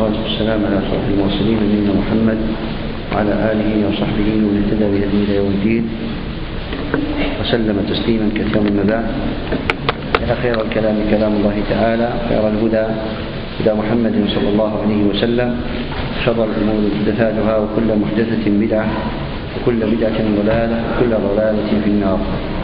والصلاة والسلام على أشرف المرسلين نبينا محمد وعلى آله وصحبه ومن اهتدى بهديه إلى يوم الدين وسلم تسليما كثيرا. أما بعد، إن خير الكلام كلام الله تعالى، خير الهدى هدى محمد صلى الله عليه وسلم، شر الأمور محدثاتها وكل محدثة بدعة وكل بدعة ضلالة وكل ضلالة في النار.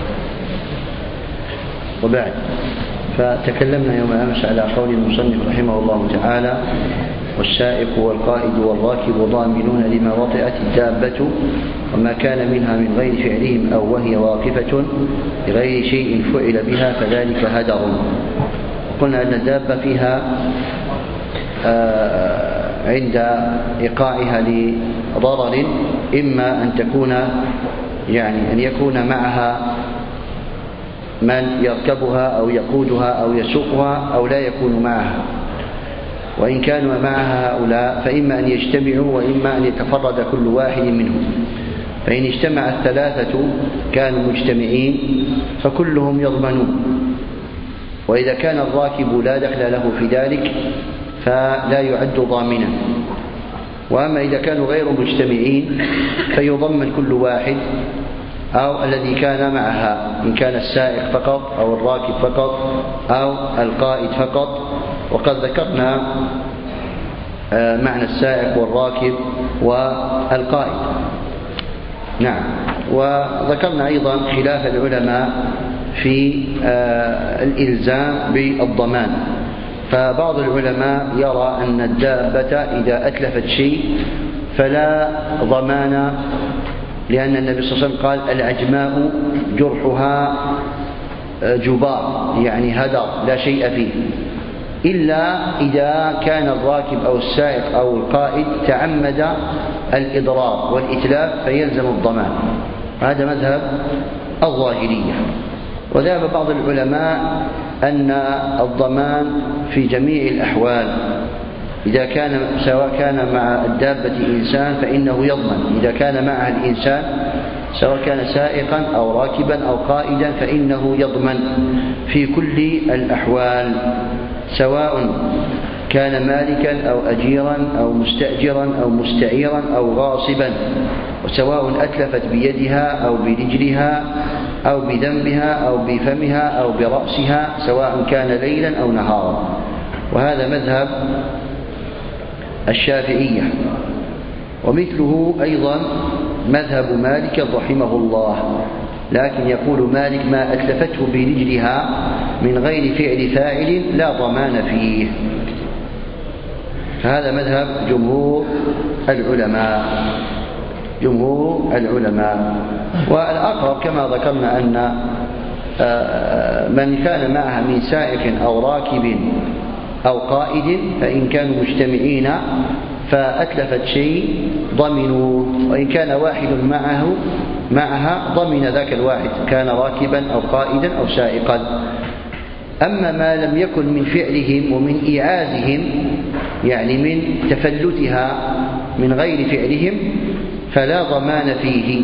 وبعد، فتكلمنا يوم أمس على قول المصنف رحمه الله تعالى: والسائق والقائد والراكب ضامنون لما وطئت الدابة وما كان منها من غير فعلهم أو وهي واقفة بغير شيء فعل بها فذلك هدر. قلنا أن الدابة فيها عند إيقاعها لضرر إما أن تكون أن يكون معها من يركبها أو يقودها أو يسوقها أو لا يكون معها، وإن كانوا معها هؤلاء فإما أن يجتمعوا وإما أن يتفرد كل واحد منهم. فإن اجتمع الثلاثة كانوا مجتمعين فكلهم يضمنون، وإذا كان الراكب لا دخل له في ذلك فلا يعد ضامنا. وأما إذا كانوا غير مجتمعين فيضمن كل واحد أو الذي كان معها، إن كان السائق فقط أو الراكب فقط أو القائد فقط. وقد ذكرنا معنى السائق والراكب والقائد. نعم. وذكرنا أيضا خلاف العلماء في الإلزام بالضمان. فبعض العلماء يرى أن الدابة إذا أتلفت شيء فلا ضمان، لأن النبي صلى الله عليه وسلم قال: العجماء جرحها جبار، يعني هدر لا شيء فيه، إلا إذا كان الراكب أو السائق أو القائد تعمد الإضرار والإتلاف فيلزم الضمان. هذا مذهب الظاهرية. وذهب بعض العلماء أن الضمان في جميع الأحوال، إذا كان سواء كان مع الدابة إنسان فإنه يضمن، إذا كان معها الإنسان سواء كان سائقا أو راكبا أو قائدا فإنه يضمن في كل الأحوال، سواء كان مالكا أو أجيرا أو مستأجرا أو مستعيرا أو غاصبا، وسواء أتلفت بيدها أو برجلها أو بذنبها أو بفمها أو برأسها، سواء كان ليلا أو نهارا. وهذا مذهب الشافعية. ومثله أيضا مذهب مالك رحمه الله، لكن يقول مالك: ما أتلفته برجلها من غير فعل فاعل لا ضمان فيه. فهذا مذهب جمهور العلماء. والأقرب كما ذكرنا أن من كان معها من سائق أو راكب أو قائد فإن كانوا مجتمعين فأتلفت شيء ضمنوا، وإن كان واحد معها ضمن ذاك الواحد، كان راكبا أو قائدا أو سائقا. أما ما لم يكن من فعلهم ومن إيعازهم، يعني من تفلتها من غير فعلهم، فلا ضمان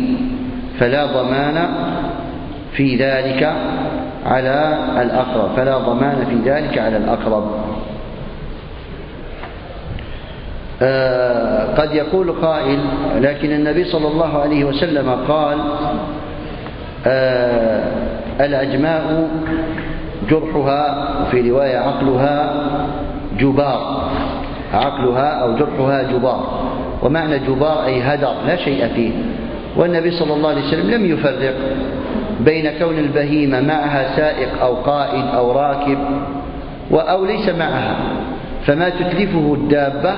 في ذلك على الأقرب. قد يقول قائل: لكن النبي صلى الله عليه وسلم قال: العجماء جرحها، وفي رواية عقلها جبار، عقلها أو جرحها جبار. ومعنى جبار أي هدر لا شيء فيه. والنبي صلى الله عليه وسلم لم يفرق بين كون البهيمة معها سائق أو قائد أو راكب أو ليس معها، فما تتلفه الدابة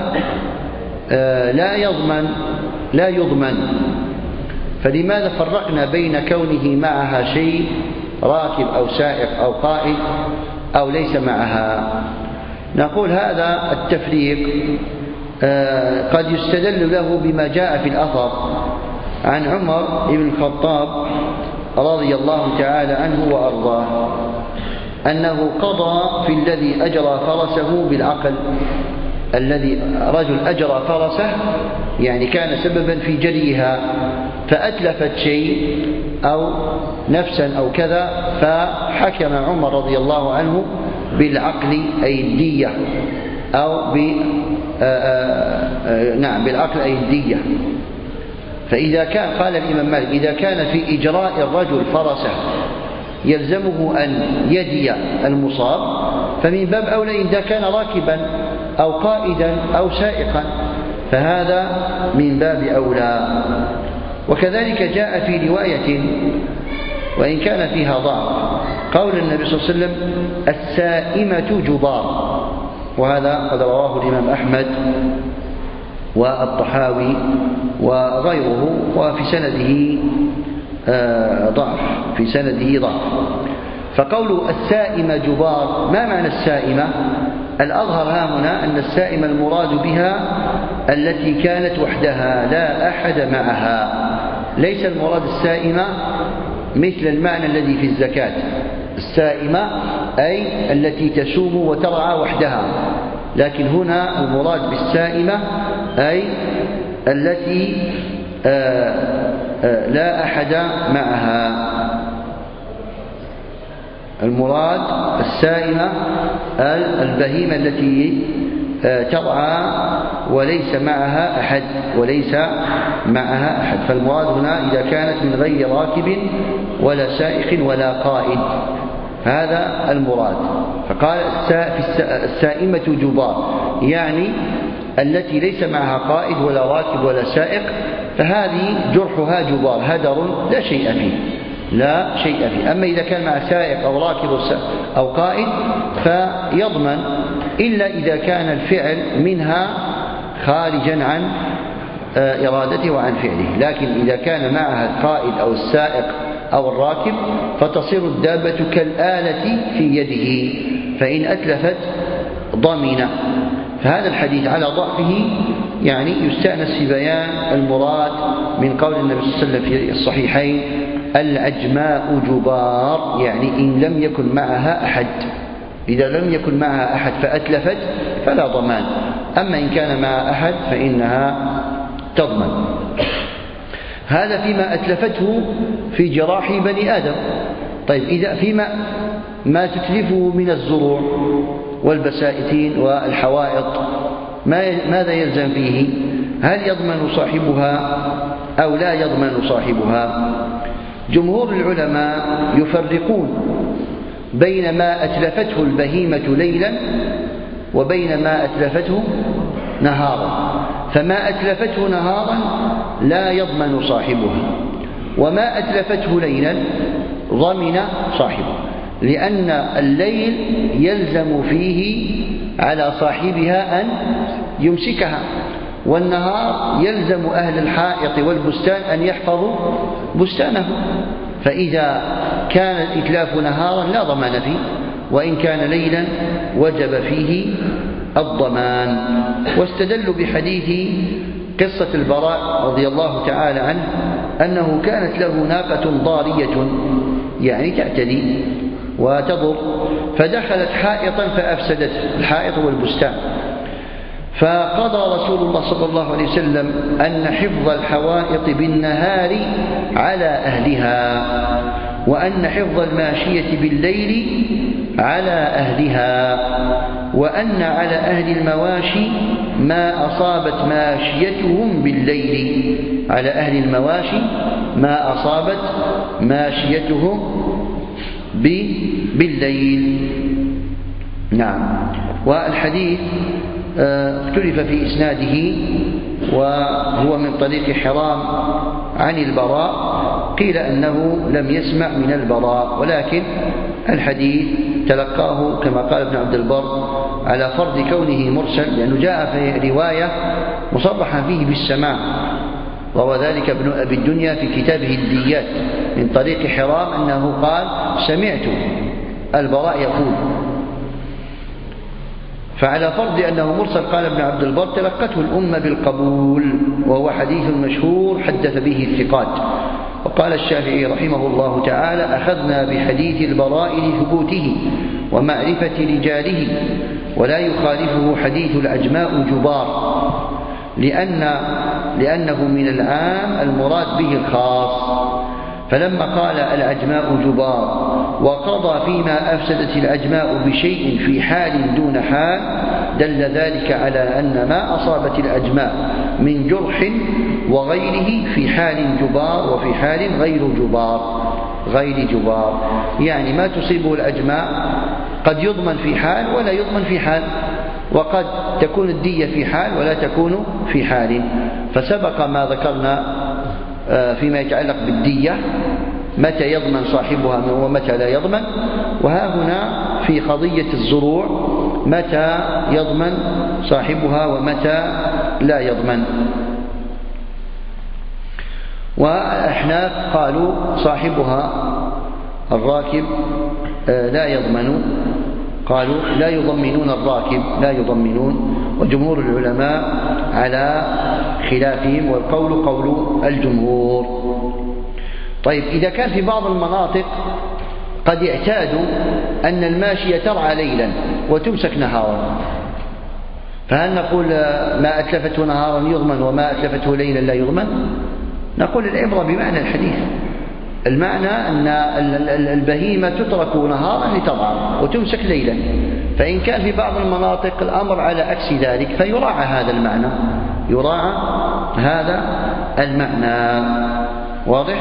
لا يضمن. فلماذا فرقنا بين كونه معها شيء راكب أو سائق أو قائد أو ليس معها؟ نقول هذا التفريق قد يستدل له بما جاء في الأثر عن عمر بن الخطاب رضي الله تعالى عنه وأرضاه أنه قضى في الذي أجرى فرسه بالعقل. الذي رجل أجرى فرسه يعني كان سببا في جريها فأتلفت شيء أو نفسا أو كذا، فحكم عمر رضي الله عنه بالعقل أي الدية، أو بالعقل أي الدية. فإذا كان قال الإمام مالك إذا كان في إجراء الرجل فرسه يلزمه أن يدي المصاب فمن باب أولى إذا كان راكبا أو قائدا أو سائقا فهذا من باب أولى. وكذلك جاء في رواية وإن كان فيها ضعف قول النبي صلى الله عليه وسلم السائمة جبار، وهذا قد رواه الإمام أحمد والطحاوي وغيره، وفي سنده ضعف. فقول السائمة جبار ما معنى السائمة؟ الأظهر هنا أن السائمة المراد بها التي كانت وحدها لا أحد معها، ليس المراد السائمة مثل المعنى الذي في الزكاة. السائمة أي التي تسوم وترعى وحدها، لكن هنا المراد بالسائمة أي التي لا أحد معها. المراد السائمة البهيمة التي ترعى وليس معها أحد. فالمراد هنا إذا كانت من غير راكب ولا سائق ولا قائد، هذا المراد. فقال السائمة جبار يعني التي ليس معها قائد ولا راكب ولا سائق، فهذه جرحها جبار هدر لا شيء فيه. أما إذا كان مع سائق أو راكب أو قائد فيضمن، إلا إذا كان الفعل منها خارجا عن إرادته وعن فعله. لكن إذا كان معها القائد أو السائق أو الراكب فتصير الدابة كالآلة في يده، فإن أتلفت ضمن. فهذا الحديث على ضعفه يعني يستأنس في بيان المراد من قول النبي صلى الله عليه وسلم في الصحيحين العجماء جبار، يعني إن لم يكن معها أحد. إذا لم يكن معها أحد فأتلفت فلا ضمان، أما إن كان معها أحد فإنها تضمن. هذا فيما أتلفته في جراح بني آدم. طيب إذا فيما ما تتلفه من الزروع والبساتين والحوائط ماذا يلزم فيه؟ هل يضمن صاحبها أو لا يضمن صاحبها؟ جمهور العلماء يفرقون بين ما أتلفته البهيمة ليلا وبين ما أتلفته نهارا. فما أتلفته نهارا لا يضمن صاحبها، وما أتلفته ليلا ضمن صاحبه، لأن الليل يلزم فيه على صاحبها أن يمسكها، والنهار يلزم أهل الحائط والبستان أن يحفظوا بستانه. فإذا كان الإتلاف نهارا لا ضمان فيه، وإن كان ليلا وجب فيه الضمان. واستدلوا بحديث قصة البراء رضي الله تعالى عنه أنه كانت له ناقة ضارية يعني تعتدي وتضر، فدخلت حائطا فأفسدته، الحائط والبستان. فقضى رسول الله صلى الله عليه وسلم أن حفظ الحوائط بالنهار على أهلها، وأن حفظ الماشية بالليل على أهلها، وأن على أهل المواشي ما أصابت ماشيتهم بالليل، على أهل المواشي ما أصابت ماشيتهم بالليل. نعم. والحديث اختلف في إسناده، وهو من طريق حرام عن البراء، قيل أنه لم يسمع من البراء، ولكن الحديث تلقاه كما قال ابن عبد البر على فرض كونه مرسل، لأنه جاء في رواية مصرحا فيه بالسماع، روى ذلك ابن أبي الدنيا في كتابه الديات من طريق حرام أنه قال سمعت البراء يقول. فعلى فرض أنه مرسل قال ابن عبد البر تلقته الأمة بالقبول، وهو حديث مشهور حدث به الثقات. وقال الشافعي رحمه الله تعالى أخذنا بحديث البراء لثبوته ومعرفة رجاله، ولا يخالفه حديث العجماء جبار، لأنه من العام المراد به الخاص. فلما قال العجماء جبار وقضى فيما أفسدت العجماء بشيء في حال دون حال، دل ذلك على أن ما أصابت الأجماع من جرح وغيره في حال جبار وفي حال غير جبار، يعني ما تصيبه الأجماع قد يضمن في حال ولا يضمن في حال، وقد تكون الدية في حال ولا تكون في حال. فسبق ما ذكرنا فيما يتعلق بالدية متى يضمن صاحبها ومتى لا يضمن، وها هنا في قضية الزروع متى يضمن صاحبها ومتى لا يضمن. والأحناف قالوا صاحبها الراكب لا يضمن، قالوا لا يضمنون الراكب، لا يضمنون، وجمهور العلماء على خلافهم، والقول قول الجمهور. طيب إذا كان في بعض المناطق قد اعتادوا أن الماشية ترعى ليلا وتمسك نهارا، فهل نقول ما أتلفته نهارا يضمن وما أتلفته ليلا لا يضمن؟ نقول العبرة بمعنى الحديث، المعنى أن البهيمة تترك نهارا لترعى وتمسك ليلا، فإن كان في بعض المناطق الأمر على عكس ذلك فيراعى هذا المعنى، يراعى هذا المعنى. واضح؟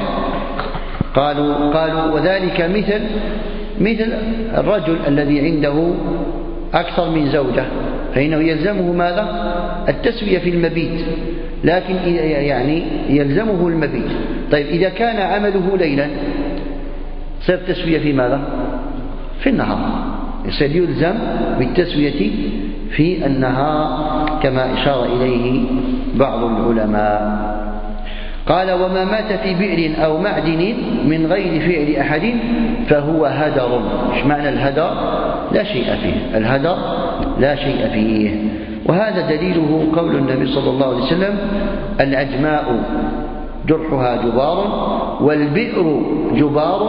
قالوا وذلك مثل الرجل الذي عنده أكثر من زوجة، فإنه يلزمه ماذا؟ التسوية في المبيت، لكن يعني يلزمه المبيت. طيب إذا كان عمله ليلا صار تسوية في ماذا؟ في النهار، يصير يلزم بالتسوية في النهار كما إشار إليه بعض العلماء. قال وما مات في بئر أو معدن من غير فعل أحد فهو هدر. إيش معنى الهدر؟ لا شيء فيه، الهدر لا شيء فيه. وهذا دليله قول النبي صلى الله عليه وسلم العجماء جرحها جبار والبئر جبار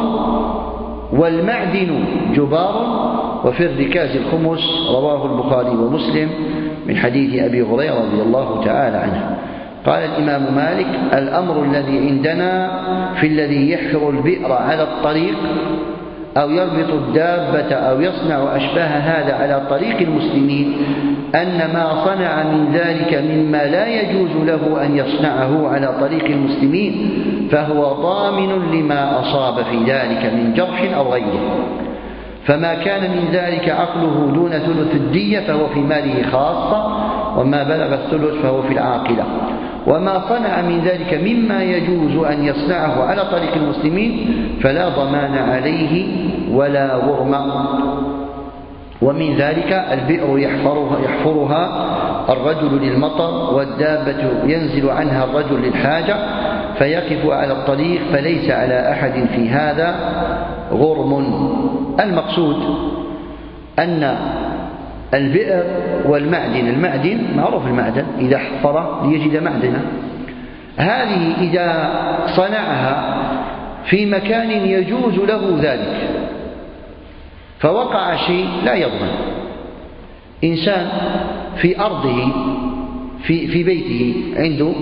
والمعدن جبار وفي الركاز الخمس، رواه البخاري ومسلم من حديث أبي هريرة رضي الله تعالى عنه. قال الإمام مالك الأمر الذي عندنا في الذي يحفر البئر على الطريق أو يربط الدابة أو يصنع أشباه هذا على طريق المسلمين أن ما صنع من ذلك مما لا يجوز له أن يصنعه على طريق المسلمين فهو ضامن لما أصاب في ذلك من جرح أو غيره، فما كان من ذلك عقله دون ثلث الدية فهو في ماله خاصة، وما بلغ الثلث فهو في العاقلة، وما صنع من ذلك مما يجوز أن يصنعه على طريق المسلمين فلا ضمان عليه ولا غرم. ومن ذلك البئر يحفرها الرجل للمطر، والدابة ينزل عنها الرجل للحاجة فيقف على الطريق فليس على أحد في هذا غرم. المقصود أن البئر والمعدن، المعدن معروف المعدن إذا حفر ليجد معدنا، هذه إذا صنعها في مكان يجوز له ذلك فوقع شيء لا يضمن. إنسان في أرضه في بيته عنده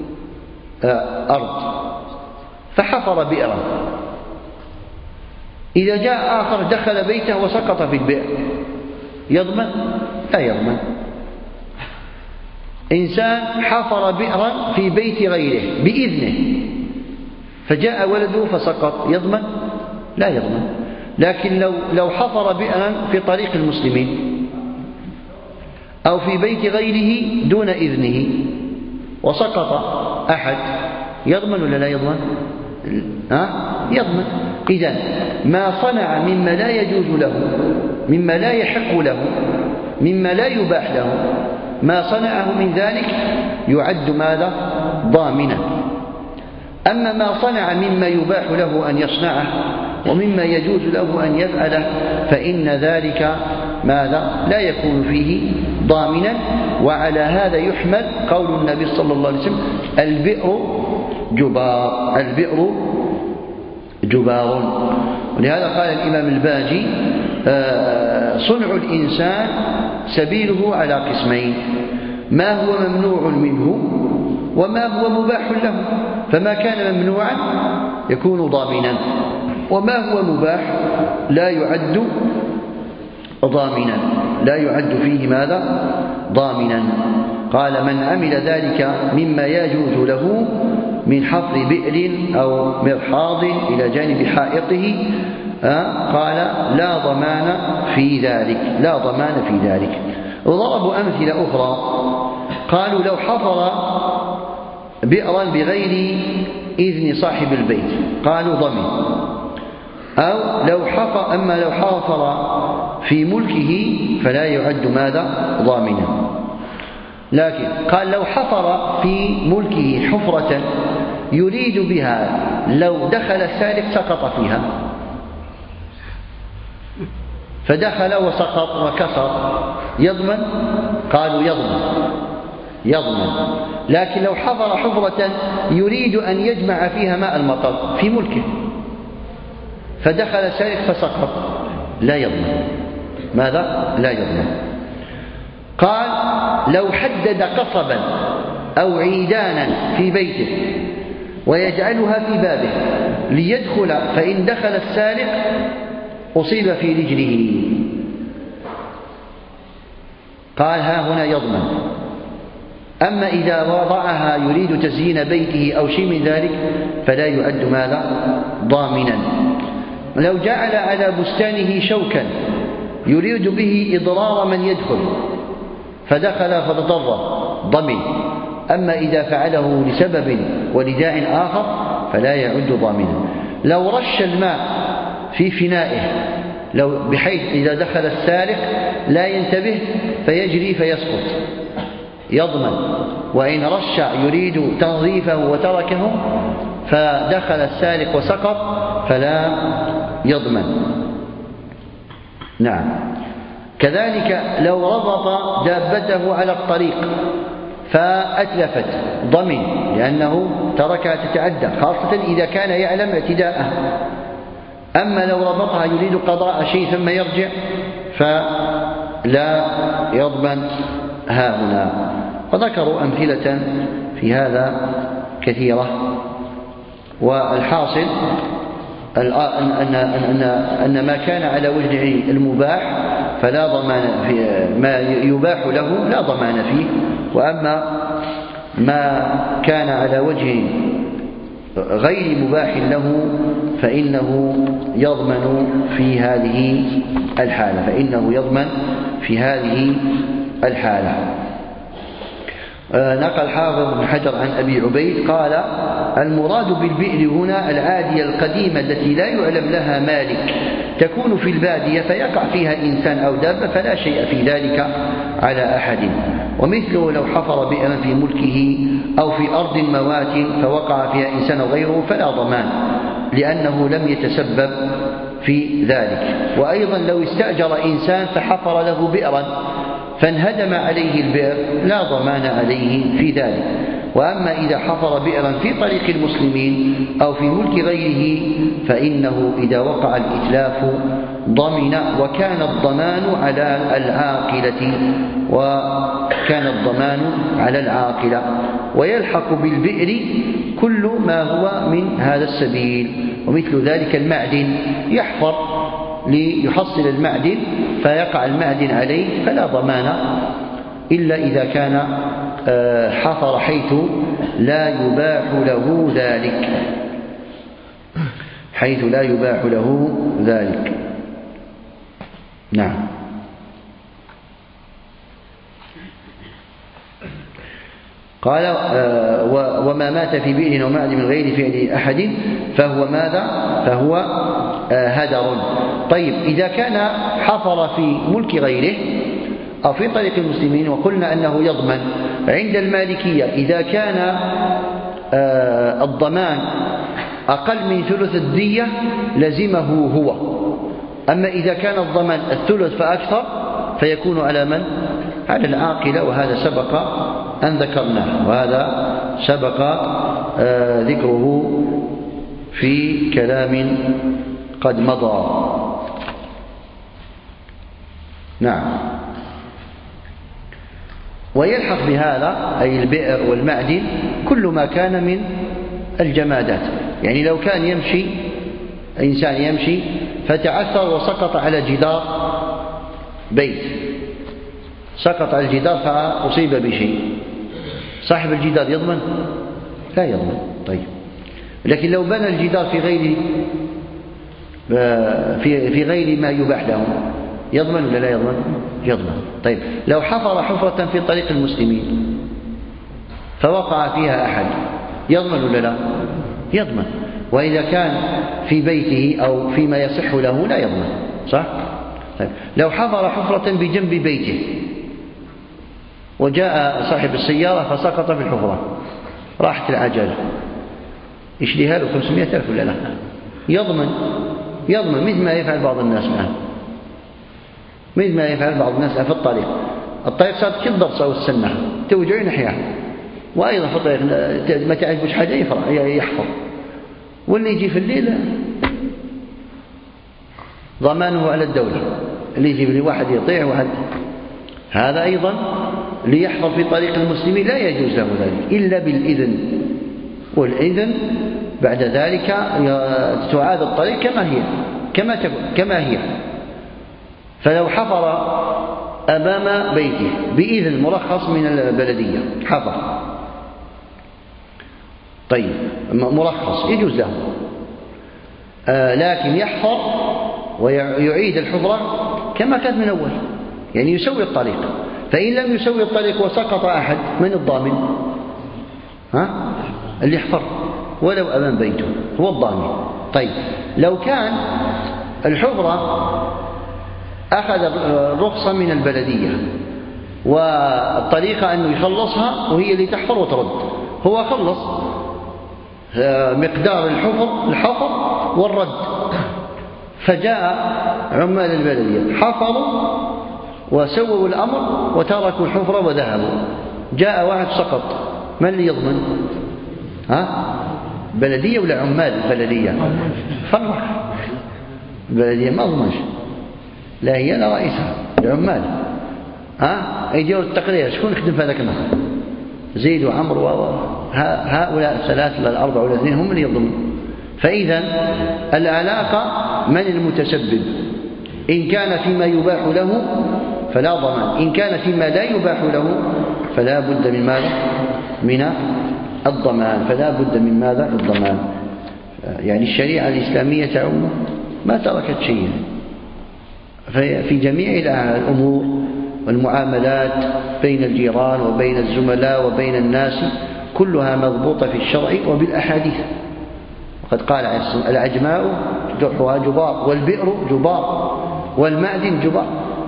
أرض فحفر بئرا، إذا جاء آخر دخل بيته وسقط في البئر يضمن؟ لا يضمن. إنسان حفر بئرا في بيت غيره بإذنه فجاء ولده فسقط يضمن؟ لا يضمن. لكن لو حفر بئرا في طريق المسلمين أو في بيت غيره دون إذنه وسقط أحد يضمن ولا لا يضمن؟ يضمن. إذن ما صنع مما لا يجوز له، مما لا يحق له، مما لا يباح له، ما صنعه من ذلك يعد ماذا؟ ضامنا. أما ما صنع مما يباح له أن يصنعه ومما يجوز له أن يفعله فإن ذلك ماذا؟ لا يكون فيه ضامنا. وعلى هذا يحمل قول النبي صلى الله عليه وسلم البئر جبار، البئر جبار. ولهذا قال الإمام الباجي صنع الإنسان سبيله على قسمين، ما هو ممنوع منه وما هو مباح له، فما كان ممنوعا يكون ضامنا، وما هو مباح لا يعد ضامنا. لا يعد فيه ماذا؟ ضامنا. قال من عمل ذلك مما يجوز له من حفر بئر أو مرحاض إلى جانب حائطه قال لا ضمان في ذلك، لا ضمان في ذلك. وضربوا أمثلة أخرى، قالوا لو حفر بئرا بغير إذن صاحب البيت قالوا ضمن، أو لو حفر في ملكه فلا يعد ماذا؟ ضامنا. لكن قال لو حفر في ملكه حفرة يريد بها لو دخل السالك سقط فيها، فدخل وسقط وكسر، يضمن؟ قالوا يضمن. لكن لو حفر حفرة يريد أن يجمع فيها ماء المطر في ملكه فدخل السالك فسقط، لا يضمن. ماذا؟ لا يضمن. قال لو حدد قصبا أو عيدانا في بيته ويجعلها في بابه ليدخل، فإن دخل السارق أصيب في رجله، قال ها هنا يضمن. أما إذا وضعها يريد تزيين بيته أو شيء من ذلك فلا يعد ماذا؟ ضامنا. لو جعل على بستانه شوكا يريد به إضرار من يدخل فدخل فتضرر، ضمن. أما إذا فعله لسبب ولداع آخر فلا يعد ضامنا. لو رش الماء في فنائه بحيث إذا دخل السارق لا ينتبه فيجري فيسقط، يضمن. وإن رش يريد تنظيفه وتركه فدخل السارق وسقط فلا يضمن. نعم. كذلك لو ربط دابته على الطريق فأتلفت ضمن، لأنه تركها تتعدى، خاصة إذا كان يعلم اعتداءه. أما لو ربطها يريد قضاء شيء ثم يرجع فلا يضمن هاهنا. وذكروا أمثلة في هذا كثيرة. والحاصل أن ما كان على وجه المباح فلا ضمان فيه، ما يباح له لا ضمان فيه. وأما ما كان على وجه غير مباح له فإنه يضمن في هذه الحالة، نقل حافظ بن حجر عن أبي عبيد قال المراد بالبئر هنا العادية القديمة التي لا يعلم لها مالك تكون في البادية فيقع فيها إنسان أو دابة فلا شيء في ذلك على أحد. ومثله لو حفر بئرا في ملكه أو في أرض موات فوقع فيها إنسان أو غيره فلا ضمان، لأنه لم يتسبب في ذلك. وأيضا لو استأجر إنسان فحفر له بئرا فانهدم عليه البئر لا ضمان عليه في ذلك. وأما إذا حفر بئرا في طريق المسلمين أو في ملك غيره فإنه إذا وقع الإتلاف ضمن، وكان الضمان على العاقلة ويلحق بالبئر كل ما هو من هذا السبيل. ومثل ذلك المعدن، يحفر ليحصل المعدن فيقع المعدن عليه فلا ضمان إلا إذا كان حفر حيث لا يباح له ذلك. نعم. قال وما مات في بئر ومعدن من غير فعل أحد فهو ماذا؟ فهو هدر. طيب إذا كان حفر في ملك غيره أو في طريق المسلمين وقلنا أنه يضمن، عند المالكية إذا كان الضمان أقل من ثلث الدية لزمه هو. أما إذا كان الضمان الثلث فأكثر فيكون على من؟ على العاقلة. وهذا سبق أن ذكرناه، وهذا سبق ذكره في كلام قد مضى. نعم. ويلحق بهذا أي البئر والمعدن كل ما كان من الجمادات. يعني لو كان إنسان يمشي فتعثر وسقط على جدار بيت سقط على الجدار فأصيب بشيء، صاحب الجدار يضمن؟ لا يضمن. طيب، لكن لو بنى الجدار في غير ما يباح له يضمن ولا لا يضمن؟ يضمن. طيب، لو حفر حفرة في طريق المسلمين فوقع فيها أحد يضمن ولا لا؟ يضمن. وإذا كان في بيته أو فيما يصح له لا يضمن، صح؟ طيب، لو حفر حفرة بجنب بيته وجاء صاحب السيارة فسقط في الحفرة، راحت العجلة، يشريها له 500,000 ولا لا؟ يضمن مثل ما يفعل بعض الناس الآن، مثل ما يفعل بعض الناس في الطريق صارت كالضرصة والسنة توجع ناحية، وأيضا في الطريق ما تعجبش حاجة يحفر، واللي يجي في الليل ضمانه على الدولة، اللي يجي في الليل واحد يطيع واحد. هذا أيضا ليحفر في طريق المسلمين لا يجوز له ذلك إلا بالإذن، والإذن بعد ذلك تعاد الطريق كما هي. فلو حفر أمام بيته بإذن مرخص من البلدية حفر، طيب مرخص يجوز له، لكن يحفر ويعيد الحفرة كما كانت من أول، يعني يسوي الطريق. فإن لم يسوي الطريق وسقط أحد، من الضامن؟ اللي يحفر ولو أمام بيته هو الضامن. طيب، لو كان الحفرة أخذ الرخصة من البلدية والطريقة أنه يخلصها وهي اللي تحفر وترد، هو خلص مقدار الحفر والرد، فجاء عمال البلدية حفروا وسووا الأمر وتركوا الحفرة وذهبوا، جاء واحد سقط، من اللي يضمن؟ بلدية ولا عمال البلدية؟ فرق، البلدية ما ضمنش، لا هي لا رئيسها، العمال يجيو التقرير شكون خدم في هذاك النهار؟ زيد وعمر هؤلاء الثلاث ولا الأربع ولا الاثنين هم اللي يضمنوا. فإذا العلاقة من المتسبب؟ إن كان فيما يباح له فلا ضمان، إن كان فيما لا يباح له فلا بد من ماذا؟ من الضمان. فلا بد من ماذا؟ الضمان. يعني الشريعة الإسلامية تعم ما تركت شيئا في جميع الأمور والمعاملات بين الجيران وبين الزملاء وبين الناس، كلها مضبوطة في الشرع وبالأحاديث. وقد قال العجماء جحها جبار، والبئر جبار، والمعدن جبار.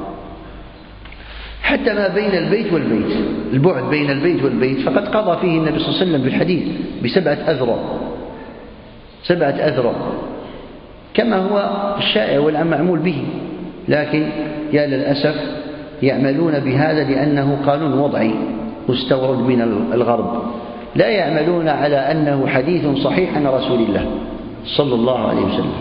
حتى ما بين البيت والبيت، البعد بين البيت والبيت فقد قضى فيه النبي صلى الله عليه وسلم بالحديث ب7 أذرع، 7 أذرع كما هو الشائع والمعمول به. لكن يا للأسف يعملون بهذا لأنه قانون وضعي مستورد من الغرب، لا يعملون على أنه حديث صحيح عن رسول الله صلى الله عليه وسلم.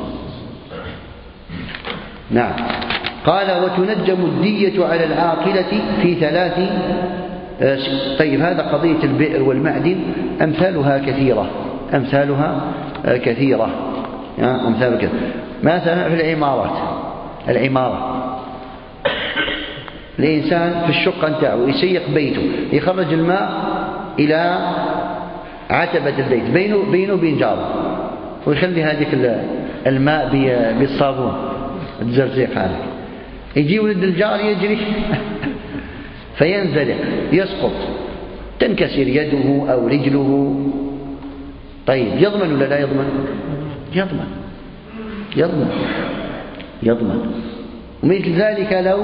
نعم. قال وتنجم الدية على العاقلة في 3. طيب، هذا قضية البئر والمعدن أمثالها كثيرة، أمثال كثيرة. مثلا في العمارة الإنسان في الشقة نتاعو يسيق بيته، يخرج الماء إلى عتبة البيت بينه وبين جاره، ويخلي هذيك الماء بالصابون الزرزيق هذا، يجي ولد الجار يجري فينزلق يسقط، تنكسر يده أو رجله. طيب، يضمن ولا لا يضمن؟ يضمن. ومثل ذلك لو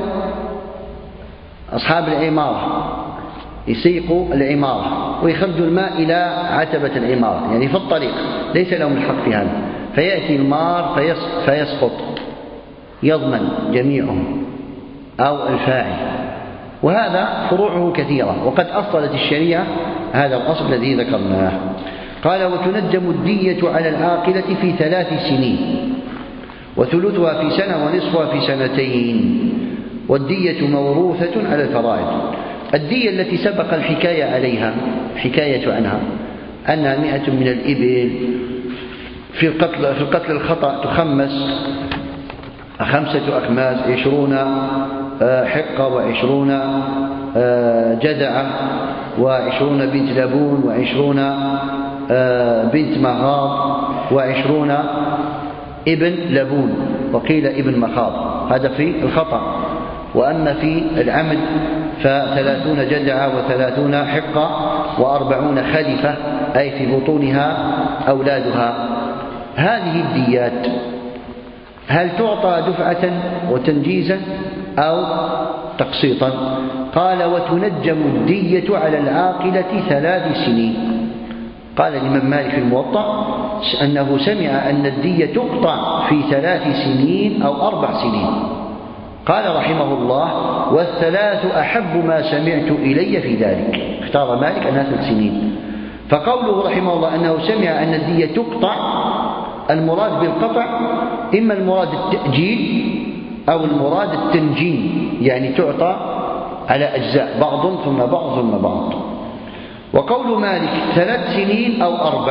أصحاب العمارة يسيقوا العمارة ويخرجوا الماء إلى عتبة العمارة، يعني في الطريق ليس لهم الحق في هذا، فيأتي المار فيسقط، يضمن جميعهم أو الفاعل. وهذا فروعه كثيرة، وقد أصلت الشريعة هذا الأصل الذي ذكرناه. قال وتنجم الدية على العاقلة في 3 سنين، وثلثها في سنة ونصفها في 2. والدية موروثة على الفرائض. الدية التي سبق الحكاية عنها أنها 100 من الإبل، في القتل الخطأ تخمس 5 أخماس، 20 حقة و20 جذعة، 20 بنت لبون، 20 بنت مخاض، 20 ابن لبون، وقيل ابن مخاض، هذا في الخطأ. وأما في العمد ف30 جذعة و30 حقة و40 خلفة، أي في بطونها أولادها. هذه الديات هل تعطى دفعة وتنجيزا أو تقسيطا؟ قال: وتنجم الدية على العاقلة 3 سنين. قال الإمام مالك في الموطأ أنه سمع أن الدية تقطع في 3 سنين أو 4 سنين. قال رحمه الله: والثلاث أحب ما سمعت إلي في ذلك. اختار مالك أنها 3 سنين. فقوله رحمه الله أنه سمع أن الدية تقطع، المراد بالقطع إما المراد التأجيل أو المراد التنجيم، يعني تعطى على أجزاء، بعض ثم بعض ثم بعض. وقول مالك 3 سنين أو 4،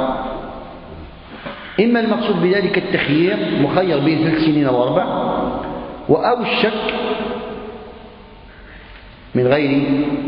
إما المقصود بذلك التخيير، مخير بين 3 سنين أو 4، أو الشك من غير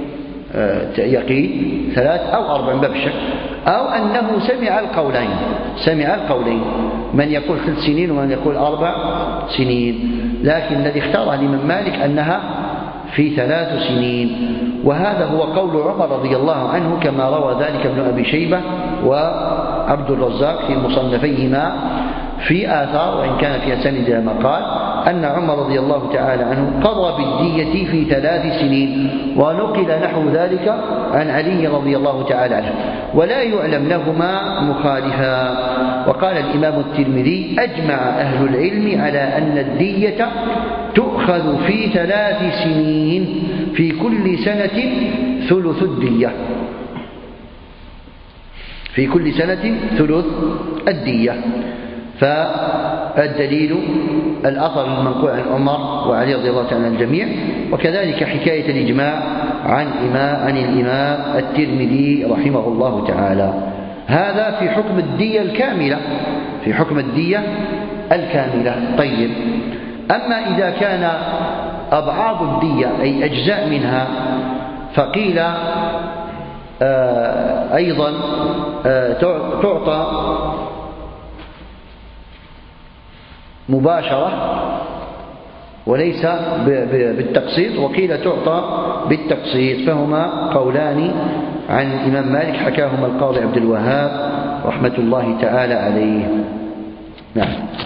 يقين 3 أو 4 من باب الشك، أو أنه سمع القولين، من يقول 3 سنين ومن يقول 4 سنين. لكن الذي اختاره الإمام مالك أنها في 3 سنين، وهذا هو قول عمر رضي الله عنه كما روى ذلك ابن أبي شيبة وعبد الرزاق في مصنفيهما في آثار، وإن كان في أسانيدها مقال، أن عمر رضي الله تعالى عنه قضى بالدية في 3 سنين، ونقل نحو ذلك عن علي رضي الله تعالى عنه، ولا يعلم لهما مخالفا. وقال الإمام الترمذي: أجمع أهل العلم على أن الدية تؤخذ في 3 سنين، في كل سنة ثلث الدية، في كل سنة ثلث الدية. فالدليل الأثر المنقول عن عمر وعلي رضي الله تعالى عن الجميع، وكذلك حكاية الإجماع عن الإمام الترمذي رحمه الله تعالى. هذا في حكم الدية الكاملة، في حكم الدية الكاملة. طيب، أما إذا كان أبعاض الدية أي أجزاء منها، فقيل أيضا تعطى مباشرة وليس بالتقسيط، وقيل تعطى بالتقسيط، فهما قولان عن الإمام مالك حكاهما القاضي عبد الوهاب رحمة الله تعالى عليه. نعم.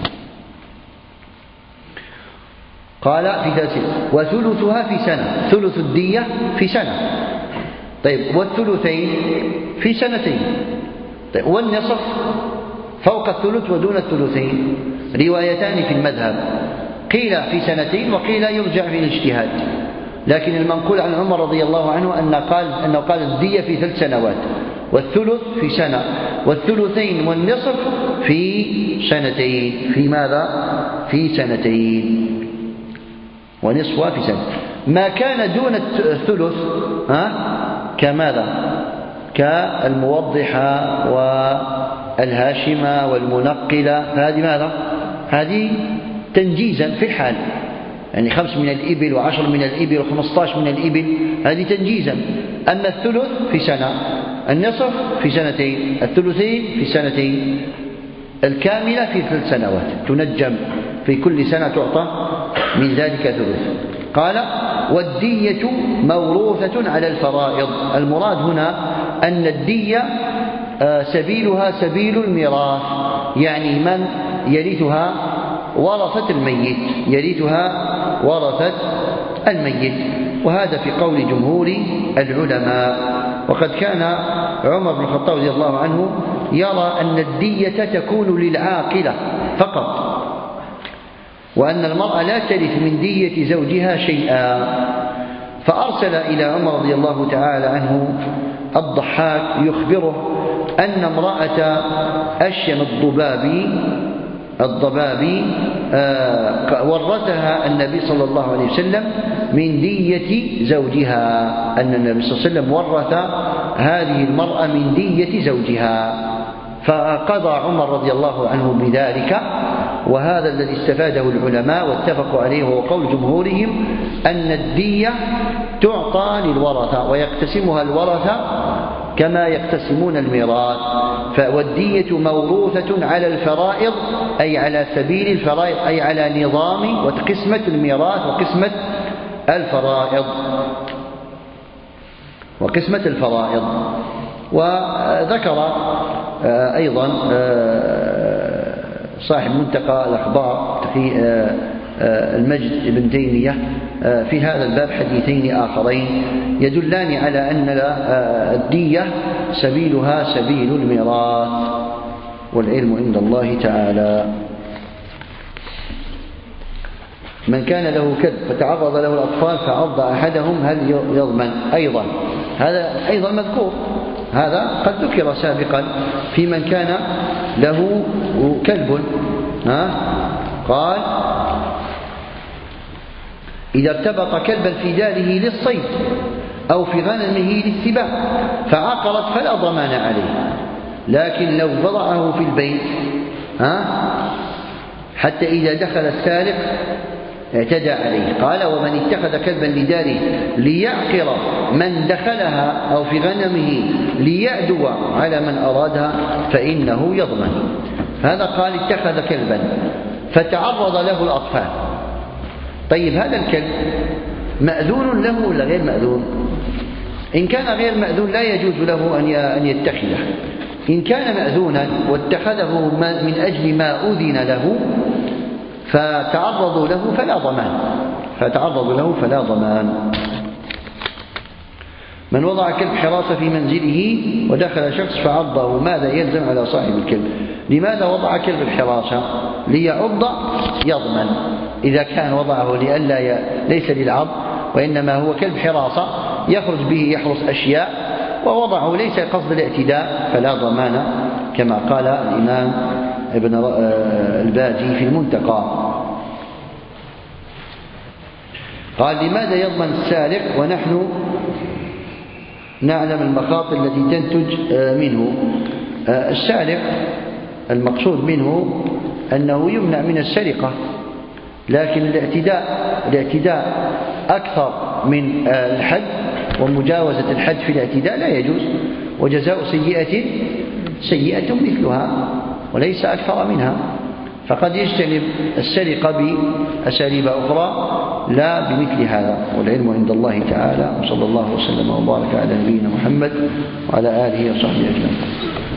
قال في 3 وثلثها في سنة، ثلث الدية في سنة. طيب، والثلثين في سنتين. طيب، والنصف فوق الثلث ودون الثلثين، روايتان في المذهب، قيل في سنتين وقيل يرجع في الاجتهاد. لكن المنقول عن عمر رضي الله عنه أنه قال الدية في 3 سنوات، والثلث في سنة، والثلثين والنصف في سنتين. في ماذا؟ في سنتين، ونصفها في سنة. ما كان دون الثلث كماذا؟ كالموضحة والهاشمة والمنقلة، هذه ماذا؟ هذه تنجيزا في الحال، يعني 5 من الإبل و10 من الإبل و15 من الإبل، هذه تنجيزا. أما الثلث في سنة، النصف في سنتين، الثلثين في سنتين، الكاملة في 3 سنوات، تنجم في كل سنة تعطى من ذلك ثلث. قال: والدية موروثة على الفرائض. المراد هنا أن الدية سبيلها سبيل الميراث، يعني من يرثها ورثة الميت، يرثها ورثة الميت، وهذا في قول جمهور العلماء. وقد كان عمر بن الخطاب رضي الله عنه يرى أن الدية تكون للعاقلة فقط، وأن المرأة لا ترث من دية زوجها شيئا، فأرسل إلى عمر رضي الله تعالى عنه الضحاك يخبره أن امرأة أشيم الضبابي ورثها النبي صلى الله عليه وسلم من دية زوجها، أن النبي صلى الله عليه وسلم ورث هذه المرأة من دية زوجها، فقضى عمر رضي الله عنه بذلك. وهذا الذي استفاده العلماء واتفقوا عليه، وهو قول جمهورهم، أن الدية تعطى للورثة ويقتسمها الورثة كما يقتسمون الميراث. والدية موروثة على الفرائض، أي على سبيل الفرائض، أي على نظام وقسمة الميراث وقسمة الفرائض. وذكر أيضا صاحب منتقى الأخبار المجد ابن تيمية في هذا الباب حديثين آخرين يدلان على أن الدية سبيلها سبيل الميراث، والعلم عند الله تعالى. من كان له كلب فتعرض له الأطفال فعض أحدهم هل يضمن؟ أيضا هذا أيضا مذكور، هذا قد ذكر سابقا في من كان له كلب. قال إذا ارتبط كلبا في داره للصيد أو في غنمه للسباع فعقرت فلا ضمان عليه، لكن لو وضعه في البيت حتى إذا دخل السارق اعتدى عليه. قال ومن اتخذ كلبا لداره ليعقر من دخلها أو في غنمه ليعدو على من أرادها فإنه يضمن. هذا قال اتخذ كلبا فتعرض له الأطفال. طيب هذا الكلب مأذون له ولا غير مأذون؟ إن كان غير مأذون لا يجوز له أن يتخذه. إن كان مأذونا واتخذه من أجل ما أذن له فتعرضوا له فلا ضمان. من وضع كلب حراسة في منزله ودخل شخص فعضه ماذا يلزم على صاحب الكلب؟ لماذا وضع كلب الحراسة؟ ليعض يضمن. إذا كان وضعه لئلا ليس للعض وإنما هو كلب حراسة يخرج به يحرس أشياء ووضعه ليس قصد الاعتداء فلا ضمان، كما قال الإمام ابن البازي في المنتقى. قال لماذا يضمن السارق ونحن نعلم المخاطر التي تنتج منه؟ السارق المقصود منه أنه يمنع من السرقة، لكن الاعتداء أكثر من الحد، ومجاوزة الحد في الاعتداء لا يجوز، وجزاء سيئة مثلها وليس أكثر منها. فقد يجتنب السرقة بأساليب أخرى لا بمثل هذا، والعلم عند الله تعالى. وصلى الله وسلم وبارك على نبينا محمد وعلى آله وصحبه أجمعين.